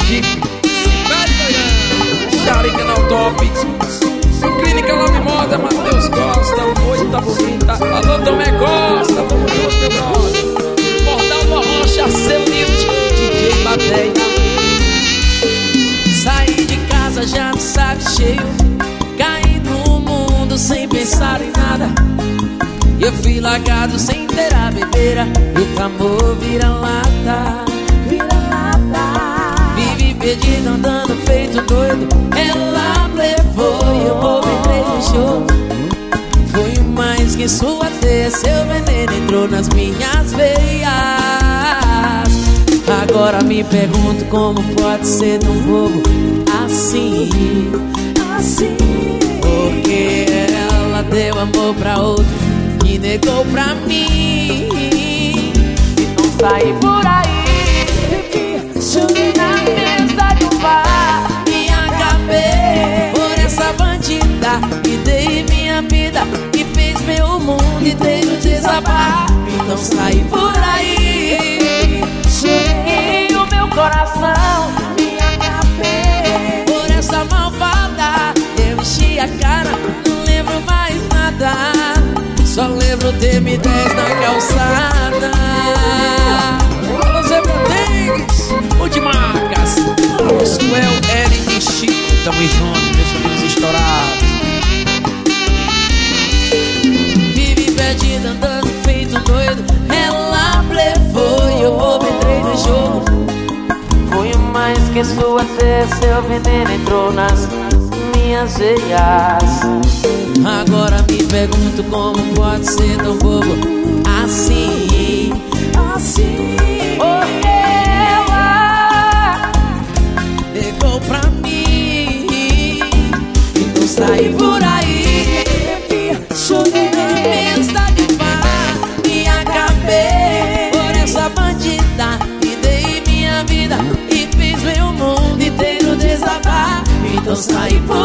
Sergipe, cidade Goiânia, Chari Canal Top, Clínica Love Moda, Matheus Costa, Moita Bonita, alô Tomé Costa, tamo junto, meu brother. Portal do Rocha, seu Nilde, DJ Bateia. Saí de casa já no saco cheio, caí no mundo sem pensar em nada. Eu fui largado sem ter a bebeira, e amor vira lata, vivi perdido andando feito doido. Ela levou e eu entrei no jogo. Foi mais que sua teia, seu veneno entrou nas minhas veias. Agora me pergunto como pode ser tão bobo assim, porque ela deu amor pra outro e negou pra mim. Então saí por aí, subi na mesa do bar e acabei por essa bandida. E dei minha vida e fez meu mundo inteiro desabar. Então saí por aí, subi o meu coração e acabei por essa malvada. Eu enchi a cara, não lembro mais nada, só lembro ter me 10 na calçada. José Rodrigues, o de marcas, Suel, Eric e Chico, tamo juntos, meus amigos estourados. Vivi perdido andando feito doido, ela blefou e eu entrei no jogo. Foi mais que sua teia, seu veneno entrou nas minhas veias. Agora me pergunto como pode ser tão bobo assim, porque ela pegou pra mim. Então saí por aí, subi na mesa de bar e acabei por essa bandida. E dei minha vida e fiz meu mundo inteiro desabar. Então saí por